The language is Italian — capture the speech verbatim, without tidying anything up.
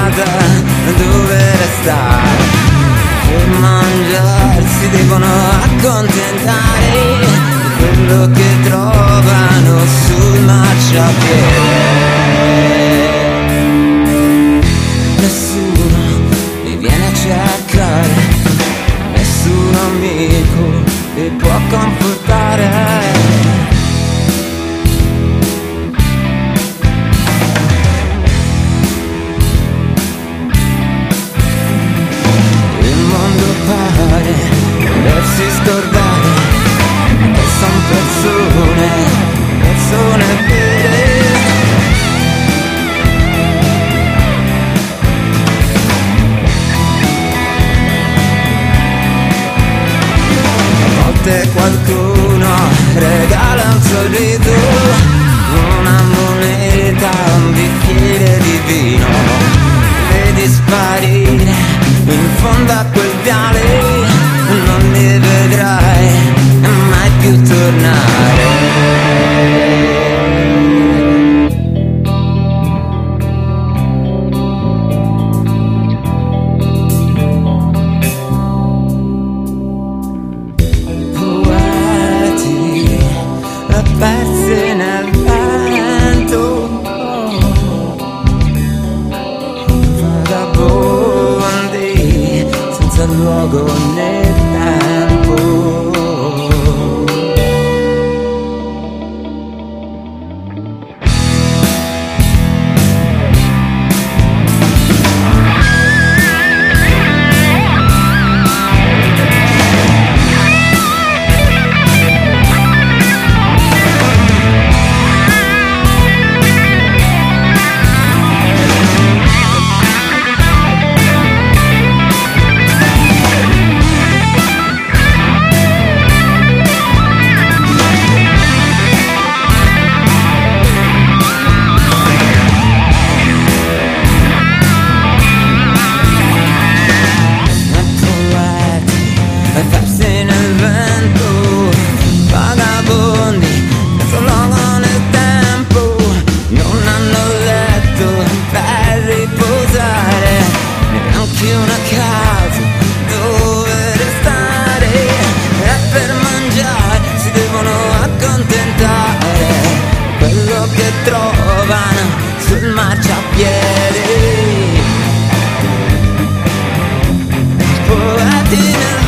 giornata dove restare, per mangiare si devono accontentare di quello che trovano sul marciapiede. Nessuno mi viene a cercare, nessun amico mi può confortare. Volersi scordare che son persone, persone vere. A volte qualcuno regala un sorriso, una moneta, un bicchiere di vino, vedi sparire in fondo a quel viale. Non li vedrai mai più tornare. Poeti persi nel vento, vagabondi senza luogo né persi nel vento, vagabondi senza luogo nel tempo, non hanno letto per riposare, neanche una casa dove restare, e per mangiare si devono accontentare quello che trovano sul marciapiede. Poeti nel